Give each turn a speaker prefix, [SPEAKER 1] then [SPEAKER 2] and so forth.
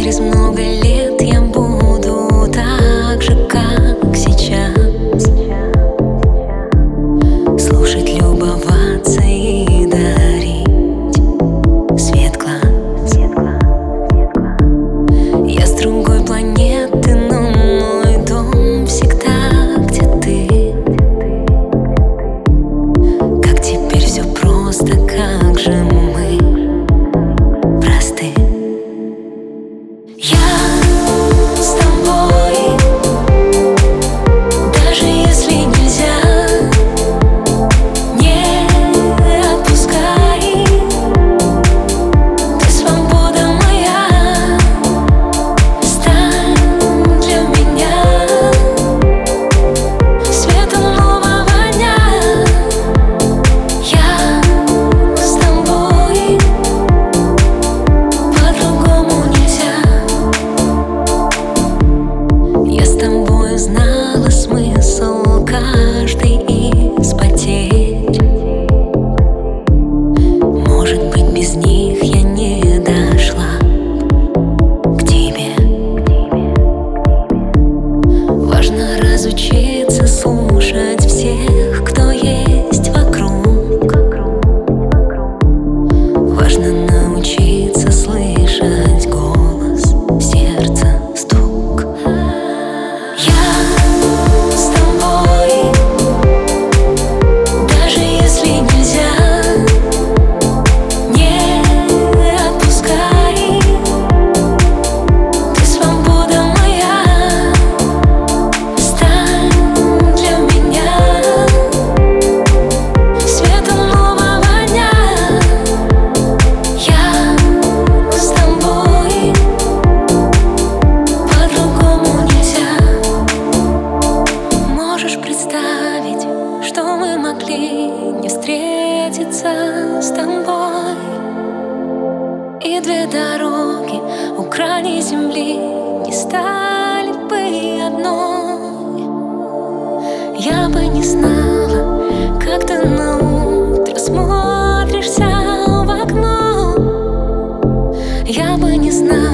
[SPEAKER 1] через много лет я буду так же, как сейчас, слушать, любоваться и дарить свет глаз. Я с другой планеты, но мой дом всегда где ты. Как теперь все просто, как же мы просты. Я с тобой, даже если нельзя, не отпускай. Ты свобода моя, стань для меня светом нового дня. Я с тобой, по-другому нельзя. Я с тобой знала смысл каждый из потерь. Может быть, без них я не дошла к тебе. Важно разучиться слушать всех, кто есть вокруг. Важно научиться слышать голос, сердце, стук. Я с тобой, даже если нельзя, не отпускай. Ты свобода моя, стань для меня светом нового дня. Я с тобой, по-другому нельзя. Можешь представить, что мы могли не встретиться с тобой, и две дороги у края земли не стали бы одной. Я бы не знала, как ты на утро смотришься в окно. Я бы не знала,